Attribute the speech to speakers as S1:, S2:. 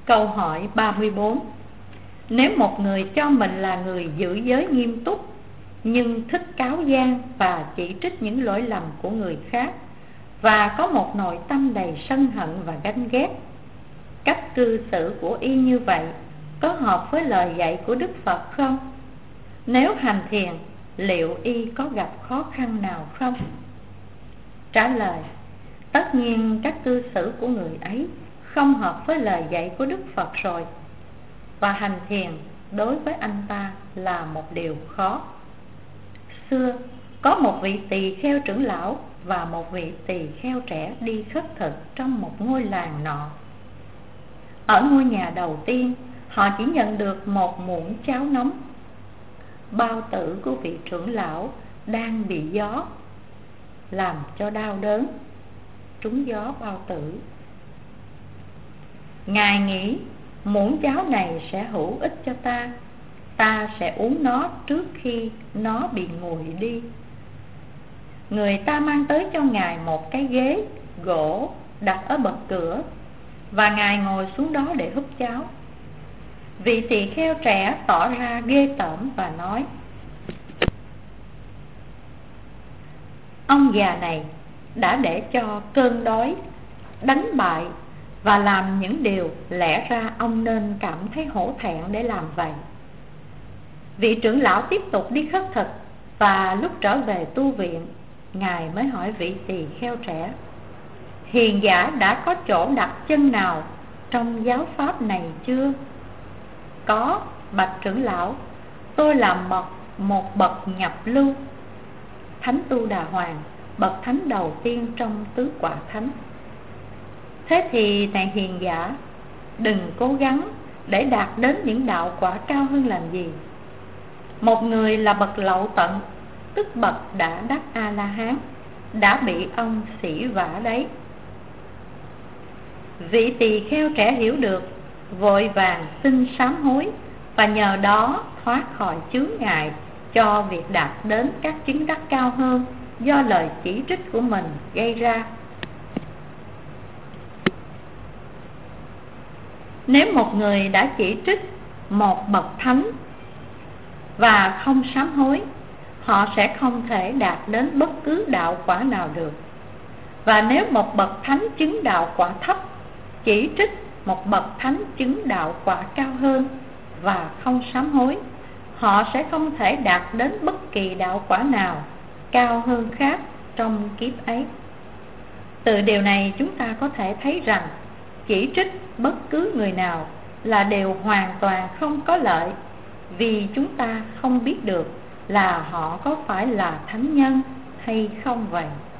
S1: Câu hỏi 34. Nếu một người cho mình là người giữ giới nghiêm túc, nhưng thích cáo gian và chỉ trích những lỗi lầm của người khác, và có một nội tâm đầy sân hận và ganh ghét, cách cư xử của y như vậy có hợp với lời dạy của Đức Phật không? Nếu hành thiền, liệu y có gặp khó khăn nào không? Trả lời: tất nhiên các cư xử của người ấy không hợp với lời dạy của Đức Phật rồi, và hành thiền đối với anh ta là một điều khó. Xưa có một vị tỳ kheo trưởng lão và một vị tỳ kheo trẻ đi khất thực trong một ngôi làng nọ. Ở ngôi nhà đầu tiên, họ chỉ nhận được một muỗng cháo nóng. Bao tử của vị trưởng lão đang bị gió làm cho đau đớn, trúng gió bao tử. Ngài nghĩ muỗng cháo này sẽ hữu ích cho ta, ta sẽ uống nó trước khi nó bị nguội đi. Người ta mang tới cho Ngài một cái ghế gỗ đặt ở bậc cửa, và Ngài ngồi xuống đó để húp cháo. Vị tỳ kheo trẻ tỏ ra ghê tởm và nói: ông già này đã để cho cơn đói đánh bại và làm những điều lẽ ra ông nên cảm thấy hổ thẹn để làm vậy. Vị trưởng lão tiếp tục đi khất thực, và lúc trở về tu viện, Ngài mới hỏi vị tỳ kheo trẻ: hiền giả đã có chỗ đặt chân nào trong giáo pháp này chưa? Có, bạch trưởng lão, tôi là một bậc nhập lưu, Thánh Tu Đà Hoàng, bậc thánh đầu tiên trong tứ quả thánh. Thế thì này hiền giả, đừng cố gắng để đạt đến những đạo quả cao hơn làm gì. Một người là bậc lậu tận, tức bậc đã đắc A-la-hán, đã bị ông sỉ vả đấy. Vị tỳ kheo trẻ hiểu được, vội vàng xin sám hối, và nhờ đó thoát khỏi chướng ngại cho việc đạt đến các chứng đắc cao hơn do lời chỉ trích của mình gây ra. Nếu một người đã chỉ trích một bậc thánh và không sám hối, họ sẽ không thể đạt đến bất cứ đạo quả nào được. Và nếu một bậc thánh chứng đạo quả thấp chỉ trích một bậc thánh chứng đạo quả cao hơn và không sám hối, họ sẽ không thể đạt đến bất kỳ đạo quả nào cao hơn khác trong kiếp ấy. Từ điều này chúng ta có thể thấy rằng chỉ trích bất cứ người nào là điều hoàn toàn không có lợi, vì chúng ta không biết được là họ có phải là thánh nhân hay không vậy.